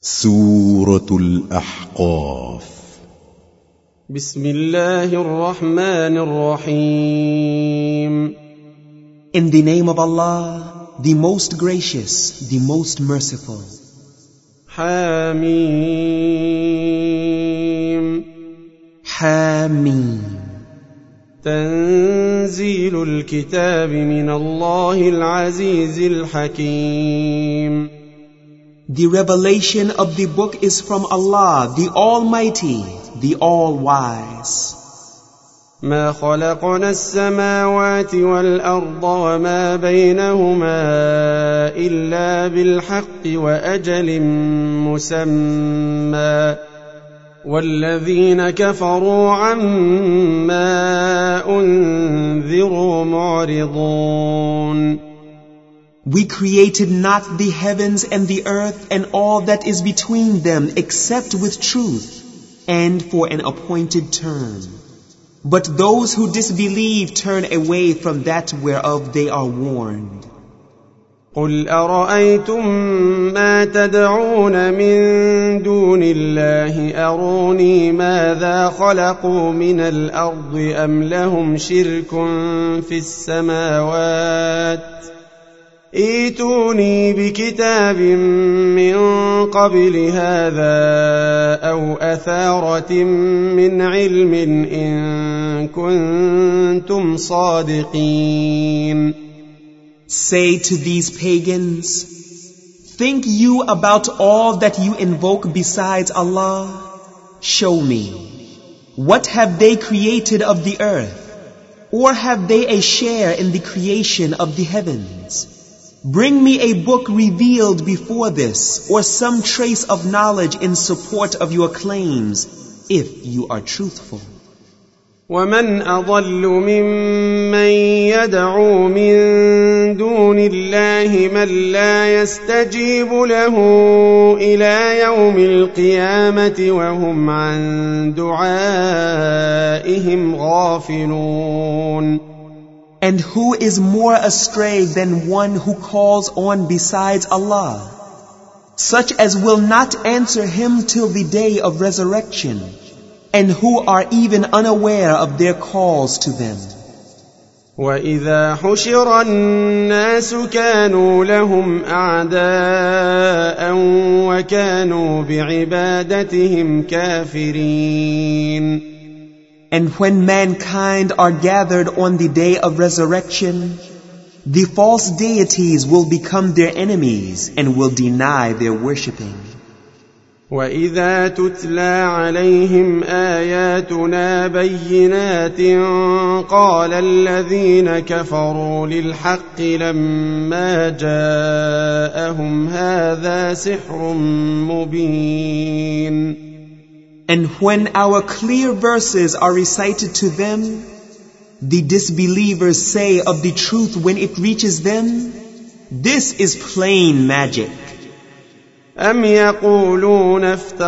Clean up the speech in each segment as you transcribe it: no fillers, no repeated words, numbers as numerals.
سورة الأحقاف. بسم الله الرحمن الرحيم. In the name of Allah, the most gracious, the most merciful. حميم. حميم. تنزيل الكتاب من الله العزيز الحكيم. The revelation of the book is from Allah, the Almighty, the All-Wise. ما خلقنا السماوات والأرض وما بينهما إلا بالحق وأجل مسمى والذين كفروا عما أنذروا معرضون. We created not the heavens and the earth and all that is between them except with truth and for an appointed term. But those who disbelieve turn away from that whereof they are warned. قل أرأيتم ما تدعون من دون الله أروني ماذا خلقوا من الأرض أم لهم شرك في السماوات ائتوني بكتاب من قبل هذا أو أثارة من علم إن كنتم صادقين. Say to these pagans, think you about all that you invoke besides Allah? Show me. What have they created of the earth? Or have they a share in the creation of the heavens? Bring me a book revealed before this, or some trace of knowledge in support of your claims, if you are truthful. ومن أضل ممن يدعو من دون الله من لا يستجيب له إلى يوم القيامة وهم عن دعائهم غافلون. And who is more astray than one who calls on besides Allah, such as will not answer him till the day of resurrection, and who are even unaware of their calls to them. وَإِذَا حُشِرَ النَّاسُ كَانُوا لَهُمْ أَعْدَاءً وَكَانُوا بِعِبَادَتِهِمْ كَافِرِينَ. And when mankind are gathered on the day of resurrection, the false deities will become their enemies and will deny their worshipping. وَإِذَا تُتْلَى عَلَيْهِمْ آيَاتُنَا بَيِّنَاتٍ قَالَ الَّذِينَ كَفَرُوا لِلْحَقِّ لَمَّا جَاءَهُمْ هَذَا سِحْرٌ مُبِينٌ. And when our clear verses are recited to them, the disbelievers say of the truth when it reaches them, this is plain magic. أَمْ يَقُولُونَ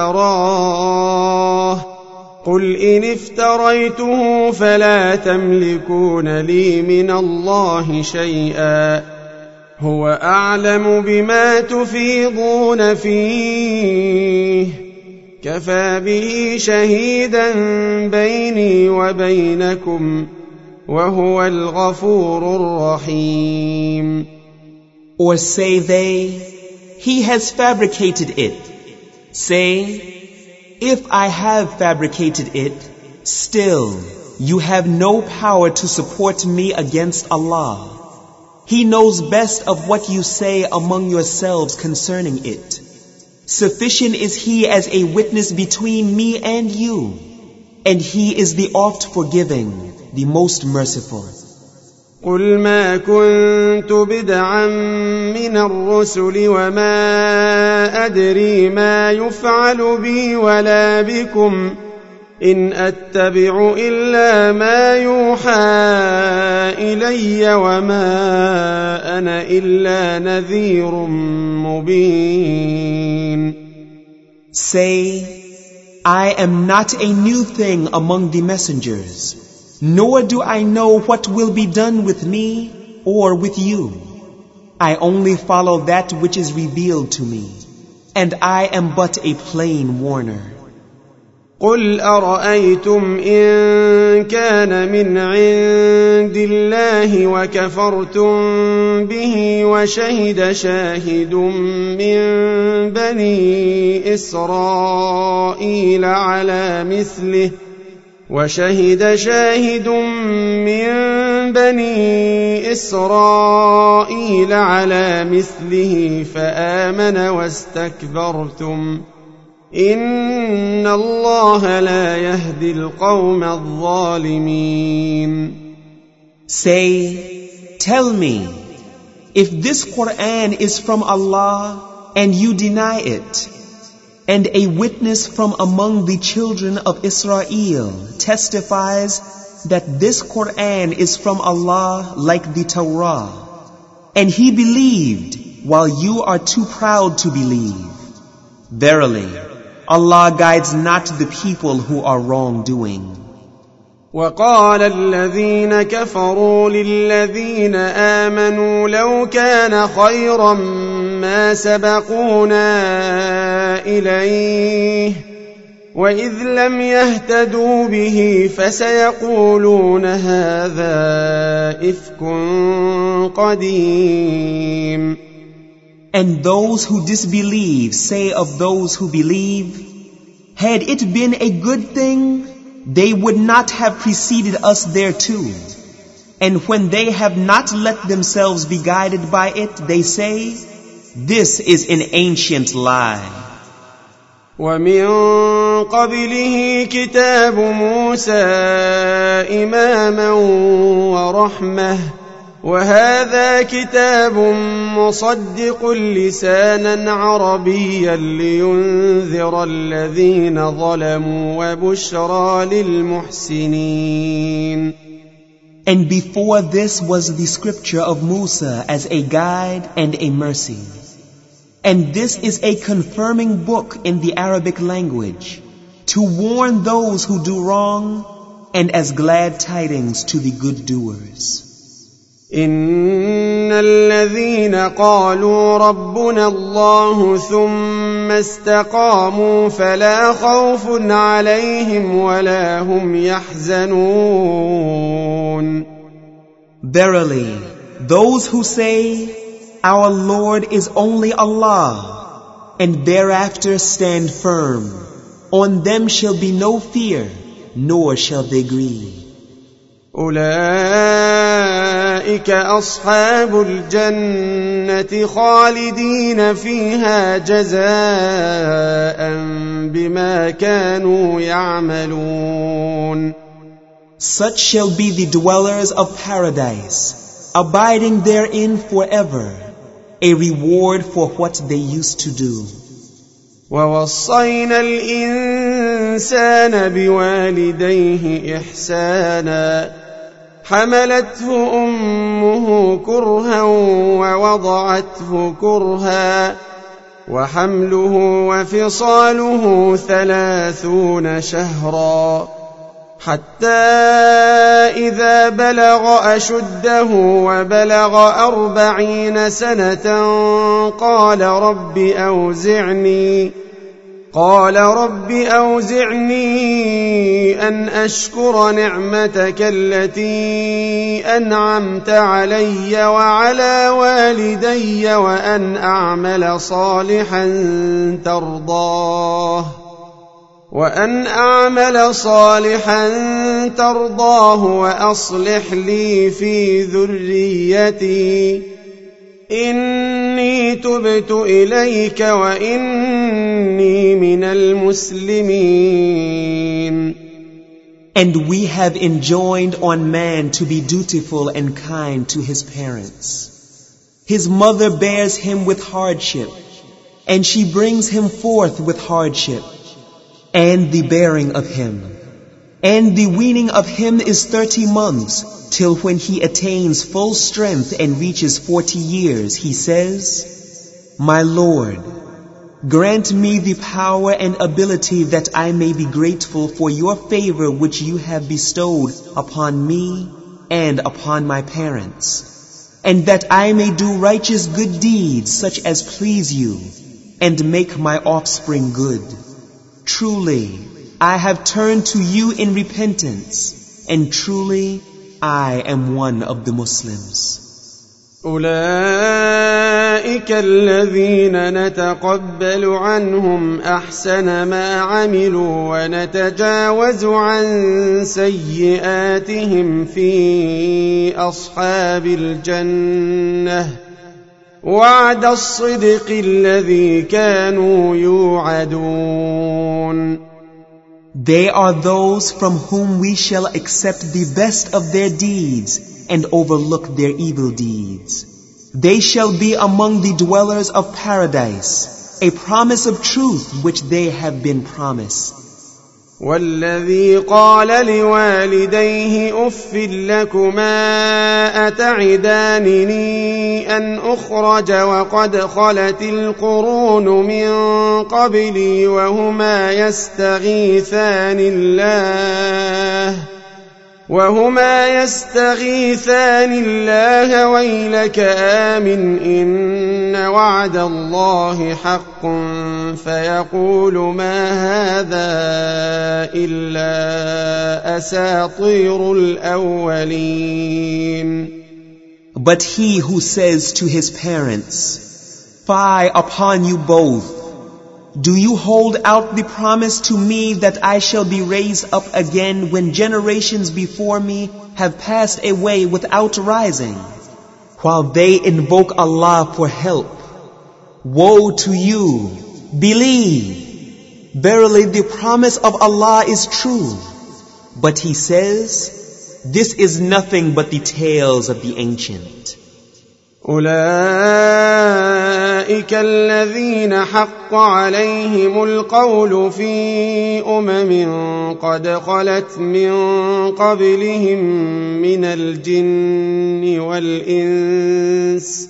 افْتَرَاهُ قُلْ إِنِ افْتَرَيْتُهُ فَلَا تَمْلِكُونَ لِي مِنَ اللَّهِ شَيْئًا هُوَ أَعْلَمُ بِمَا تُفِيضُونَ فِيهِ كَفَى بِهِ شَهِيدًا بَيْنِي وَبَيْنَكُمْ وَهُوَ الْغَفُورُ الرَّحِيمُ. Or say they, he has fabricated it. Say, if I have fabricated it, still you have no power to support me against Allah. He knows best of what you say among yourselves concerning it. Sufficient is He as a witness between me and you, and He is the oft forgiving, the most merciful. قُلْ مَا كُنْتُ بِدْعًا مِنَ الرُّسُلِ وَمَا أَدْرِي مَا يُفْعَلُ بِي وَلَا بِكُمْ إِنْ أَتَّبِعُ إِلَّا مَا يُوحَى إِلَيَّ وَمَا أَنَا إِلَّا نَذِيرٌ مُبِينٌ. Say, I am not a new thing among the messengers, nor do I know what will be done with me or with you. I only follow that which is revealed to me, and I am but a plain warner. قل أرأيتم إن كان من عند الله وكفرتم به وشهد شاهد من بني إسرائيل على مثله فآمن واستكبرتم إن الله لا يهدي القوم الظالمين. Say, tell me, if this Quran is from Allah and you deny it, and a witness from among the children of Israel testifies that this Quran is from Allah like the Torah, and he believed while you are too proud to believe, verily, Allah guides not the people who are wrongdoing. وقال الذين كفروا للذين آمنوا لو كان خيرا ما سبقونا إليه وإذ لم يهتدوا به فسيقولون هذا إفك قديم. And those who disbelieve say of those who believe, had it been a good thing, they would not have preceded us thereto. And when they have not let themselves be guided by it, they say, this is an ancient lie. ومن قبله كتاب موسى إماما ورحمة وهذا كتاب مصدق لسانا عربيا لينذر الذين ظلموا وبشرى للمحسنين. And before this was the scripture of Musa as a guide and a mercy. And this is a confirming book in the Arabic language to warn those who do wrong and as glad tidings to the good doers. إن الذين قالوا ربنا الله ثم استقاموا فلا خوف عليهم ولا هم يحزنون. Verily, those who say, our Lord is only Allah, and thereafter stand firm, on them shall be no fear, nor shall they grieve. أولئك أصحاب الجنة خالدين فيها جزاء بما كانوا يعملون. Such shall be the dwellers of paradise, abiding therein forever, a reward for what they used to do. ووصينا الإنسان بوالديه إحسانا حملته أمه كرها ووضعته كرها وحمله وفصاله 30 شهرا حتى إذا بلغ أشده وبلغ 40 سنة قال رب أوزعني أن أشكر نعمتك التي أنعمت علي وعلى والدي وأن أعمل صالحا ترضاه وأصلح لي في ذريتي إني تبت إليك وإني من المسلمين. And we have enjoined on man to be dutiful and kind to his parents. His mother bears him with hardship, and she brings him forth with hardship, and the bearing of him. And the weaning of him is 30 months, till when he attains full strength and reaches 40 years, he says, My Lord, grant me the power and ability that I may be grateful for your favor which you have bestowed upon me and upon my parents, and that I may do righteous good deeds such as please you, and make my offspring good. Truly, I have turned to you in repentance, and truly, I am one of the Muslims. أولئك الذين نتقبل عنهم أحسن ما عملوا ونتجاوز عن سيئاتهم في أصحاب الجنة وعد الصدق الذي كانوا يوعدون. They are those from whom we shall accept the best of their deeds and overlook their evil deeds. They shall be among the dwellers of paradise, a promise of truth which they have been promised. والذي قال لوالديه أف لكما أتعدانني أن أخرج وقد خلت القرون من قبلي وهما يستغيثان الله ويلك آمن إن وعد الله حق فيقول ما هذا إلا أساطير الأولين. But he who says to his parents, "Fie upon you both! Do you hold out the promise to me that I shall be raised up again when generations before me have passed away without rising?" While they invoke Allah for help. Woe to you! Believe! Verily the promise of Allah is true. But he says, this is nothing but the tales of the ancient. أولئك الذين حق عليهم القول في قد خلت من قبلهم من الجن والإنس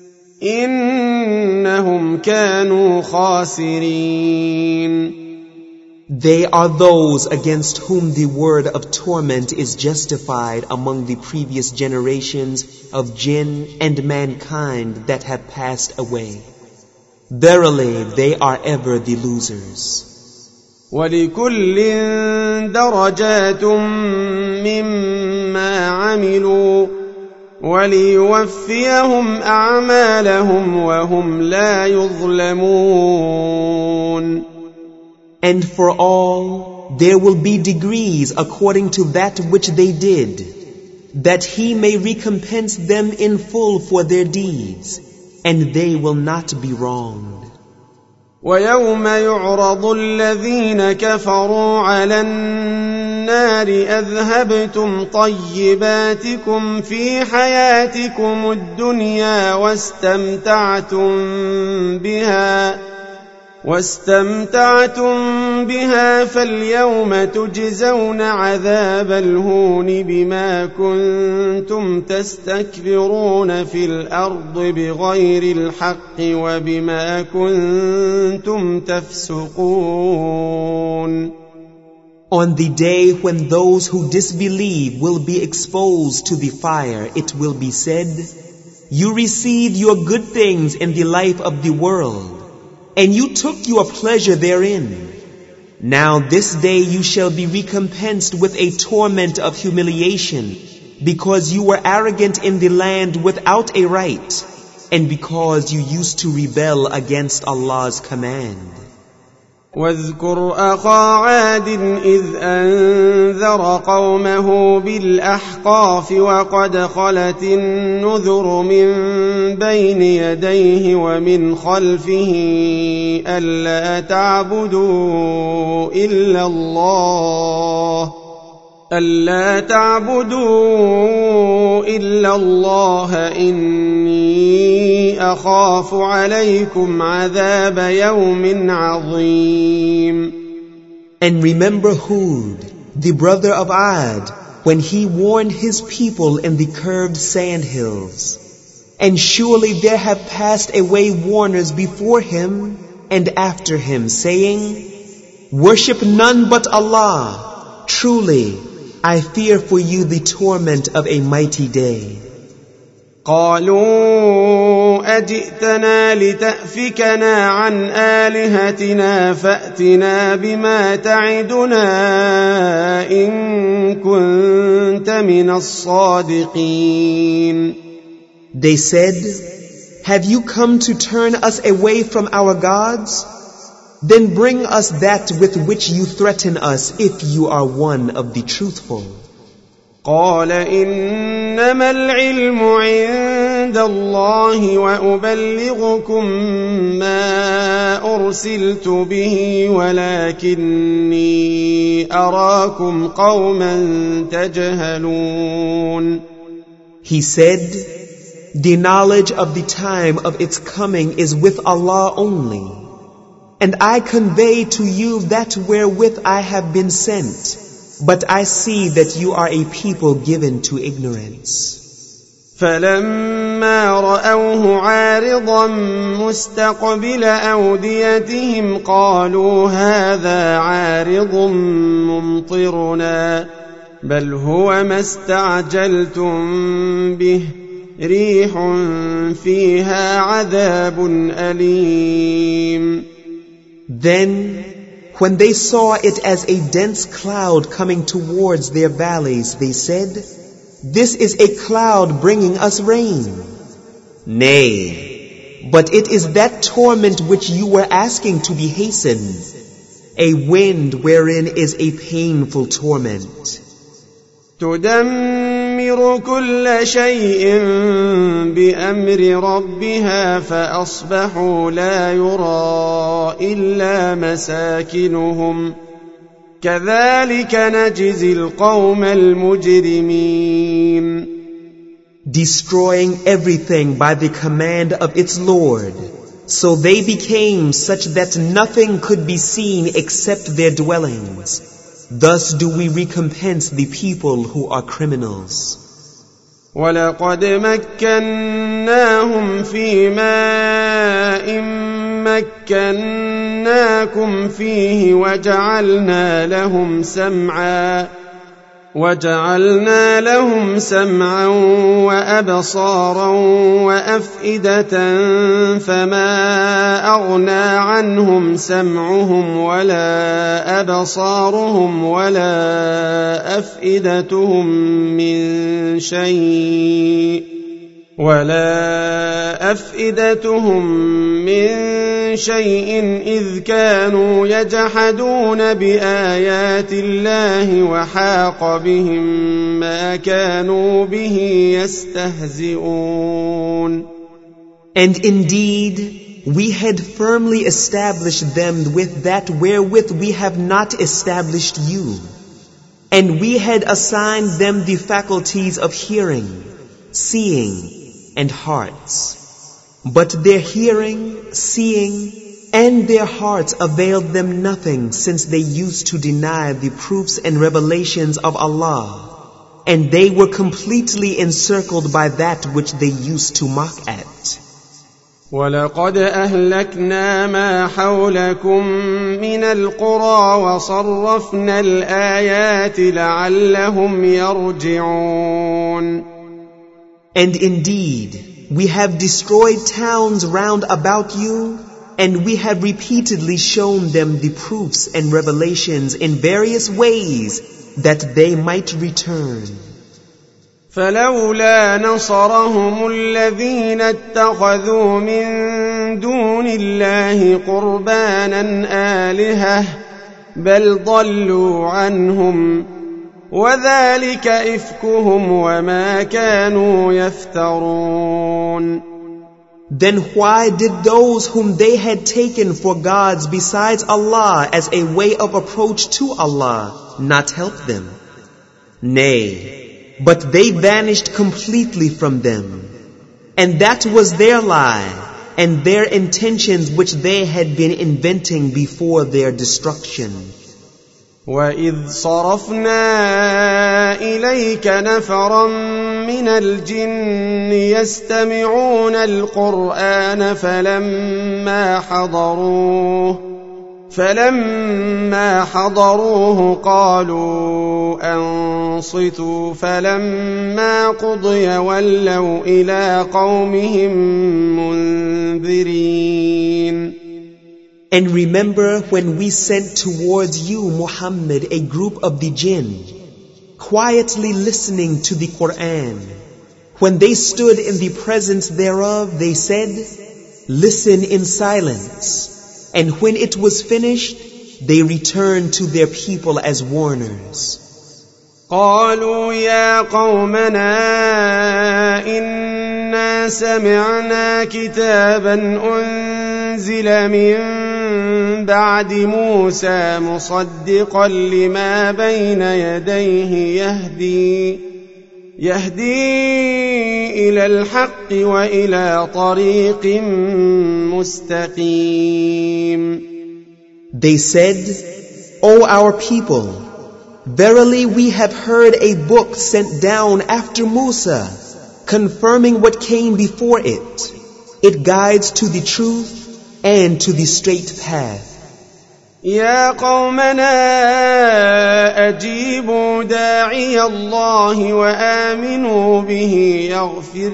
إنهم كانوا خاسرين. They are those against whom the word of torment is justified among the previous generations of jinn and mankind that have passed away. Verily, they are ever the losers. وَلِكُلٍّ دَرَجَاتٌ مِّمَّا عَمِلُوا وَلِيُوَفِّيَهُمْ أَعْمَالَهُمْ وَهُمْ لَا يُظْلَمُونَ. And for all, there will be degrees according to that which they did, that he may recompense them in full for their deeds, and they will not be wronged. وَيَوْمَ يُعْرَضُ الَّذِينَ كَفَرُوا عَلَى النَّارِ أَذْهَبْتُمْ طَيِّبَاتِكُمْ فِي حَيَاتِكُمُ الدُّنْيَا واستمتعتم بها فاليوم تجزون عذاب الهون بما كنتم تستكبرون في الأرض بغير الحق وبما كنتم تفسقون. On the day when those who disbelieve will be exposed to the fire, it will be said, "You received your good things in the life of the world, and you took your pleasure therein. Now this day you shall be recompensed with a torment of humiliation, because you were arrogant in the land without a right, and because you used to rebel against Allah's command." واذكر أخا عاد إذ أنذر قومه بالأحقاف وقد خلت النذر من بين يديه ومن خلفه ألا تعبدوا إلا الله إني أخاف عليكم عذاب يوم عظيم. And remember Hud, the brother of Ad, when he warned his people in the curved sand hills. And surely there have passed away warners before him and after him, saying, "Worship none but Allah. Truly, I fear for you the torment of a mighty day." قالوا أجئتنا لتأفكنا عن آلهتنا فأتنا بما تعدنا إن كنت من الصادقين. They said, "Have you come to turn us away from our gods? Then bring us that with which you threaten us if you are one of the truthful." قال إنما العلم عند الله وأبلغكم ما أرسلت به ولكني أراكم قوما تجهلون. He said, "The knowledge of the time of its coming is with Allah only, and I convey to you that wherewith I have been sent. But I see that you are a people given to ignorance." فلما رأوه عارضا مستقبل أوديتهم قالوا هذا عارض ممطرنا بل هو ما استعجلتم به ريح فيها عذاب أليم. Then, when they saw it as a dense cloud coming towards their valleys, they said, "This is a cloud bringing us rain." Nay, but it is that torment which you were asking to be hastened, a wind wherein is a painful torment. تدمر كل شيء بأمر ربها فأصبحوا لا يرى إلا مساكنهم كذلك نجزي القوم المجرمين. Destroying everything by the command of its Lord, so they became such that nothing could be seen except their dwellings. Thus do we recompense the people who are criminals. وَلَقَدْ مَكَّنَّاهُمْ فِي مَاءٍ مَكَّنَّاكُمْ فِيهِ وَجَعَلْنَا لَهُمْ سَمْعًا وَأَبْصَارًا وَأَفْئِدَةً فَمَا أَغْنَى عَنْهُمْ سَمْعُهُمْ وَلَا أَبْصَارُهُمْ وَلَا أَفْئِدَتُهُم مِّن شَيْءٍ إِذْ كَانُوا يَجْحَدُونَ بِآيَاتِ اللَّهِ وَحَاقَ بِهِم مَّا كَانُوا بِهِ يَسْتَهْزِئُونَ. And indeed, we had firmly established them with that wherewith we have not established you. And we had assigned them the faculties of hearing, seeing, and hearts. But their hearing, seeing, and their hearts availed them nothing, since they used to deny the proofs and revelations of Allah, and they were completely encircled by that which they used to mock at. وَلَقَدْ أَهْلَكْنَا مَا حَوْلَكُمْ مِنَ الْقُرَى وَصَرَّفْنَا الْآيَاتِ لَعَلَّهُمْ يَرْجِعُونَ. And indeed, we have destroyed towns round about you, and we have repeatedly shown them the proofs and revelations in various ways that they might return. فلولا نصرهم الذين اتخذوا من دون الله قربانا آلهة بل ضلوا عنهم وذلك إفكهم وما كانوا يفترون. Then why did those whom they had taken for gods besides Allah as a way of approach to Allah not help them? Nay, but they vanished completely from them. And that was their lie and their intentions which they had been inventing before their destruction. وَإِذْ صَرَفْنَا إِلَيْكَ نَفَرًا مِنَ الْجِنِّ يَسْتَمِعُونَ الْقُرْآنَ فلما حضروه قالوا أنصتوا فلما قضي ولوا إلى قومهم منذرين. And remember when we sent towards you, Muhammad, a group of the jinn, quietly listening to the Quran. When they stood in the presence thereof, they said, "Listen in silence." And when it was finished, they returned to their people as warners. قالوا يا قومنا إنا سمعنا كتابا أنزل من بعد موسى مصدقا لما بين يديه يهدي إلى الحق وإلى طريق مستقيم. They said, O our people, verily we have heard a book sent down after Musa, confirming what came before it. It guides to the truth and to the straight path. يا قومنا أجيبوا داعي الله وآمنوا به يغفر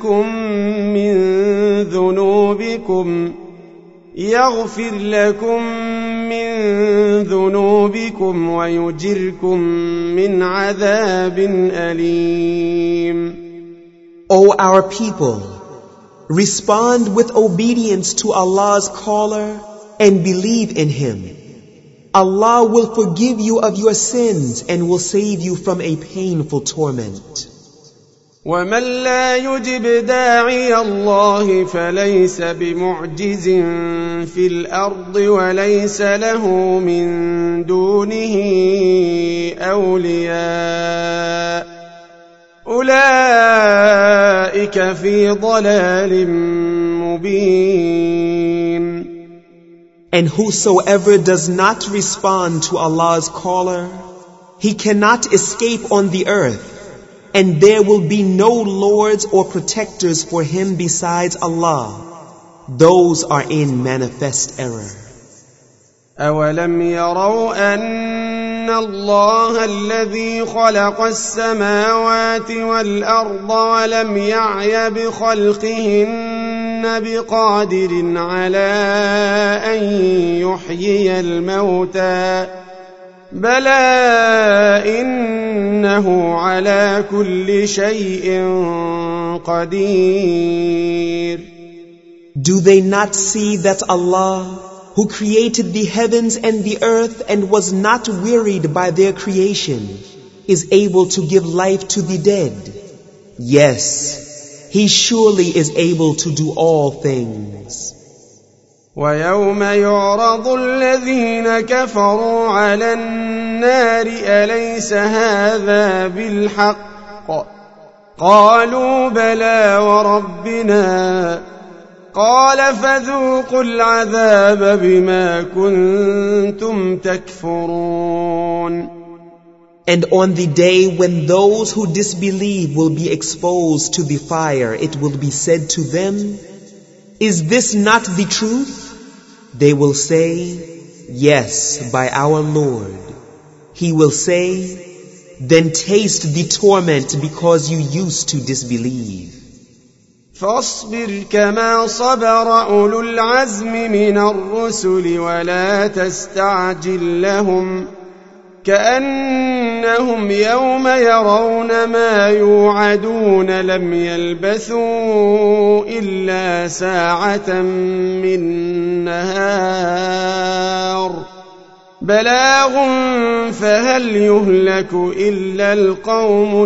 لكم من ذنوبكم ويجركم من عذاب أليم. O our people, respond with obedience to Allah's caller and believe in Him. Allah will forgive you of your sins and will save you from a painful torment. ومن لا يجب داعي الله فليس بمعجز في الأرض وليس له من دونه أولياء أولئك في ضلال مبين. And whosoever does not respond to Allah's caller, he cannot escape on the earth, and there will be no lords or protectors for him besides Allah. Those are in manifest error. أولم يروا أن الله الذي خلق السماوات والأرض ولم يعي بخلقهن بقادر على أن يحيي الموتى بلى إنه على كل شيء قدير. Do they not see that Allah, who created the heavens and the earth and was not wearied by their creation, is able to give life to the dead? Yes, He surely is able to do all things. ويوم يعرض الذين كفروا على النار أليس هذا بالحق قالوا بلى وربنا قال فذوقوا العذاب بما كنتم تكفرون. And on the day when those who disbelieve will be exposed to the fire, it will be said to them, "Is this not the truth?" They will say, "Yes, by our Lord." He will say, "Then taste the torment because you used to disbelieve." فاصبر كما صبر أولو العزم من الرسل ولا تستعجل لهم كأنهم يوم يرون ما يوعدون لم يلبثوا إلا ساعة من نهار بلاغ فهل يهلك إلا القوم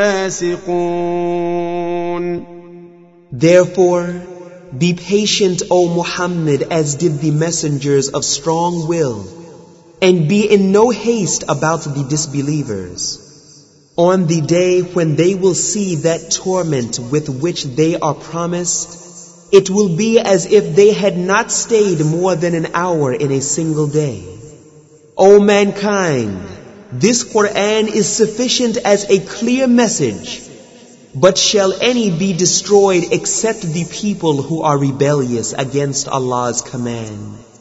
الفاسقون. Therefore, be patient, O Muhammad, as did the messengers of strong will, and be in no haste about the disbelievers. On the day when they will see that torment with which they are promised, it will be as if they had not stayed more than an hour in a single day. O mankind, this Quran is sufficient as a clear message. But shall any be destroyed except the people who are rebellious against Allah's command?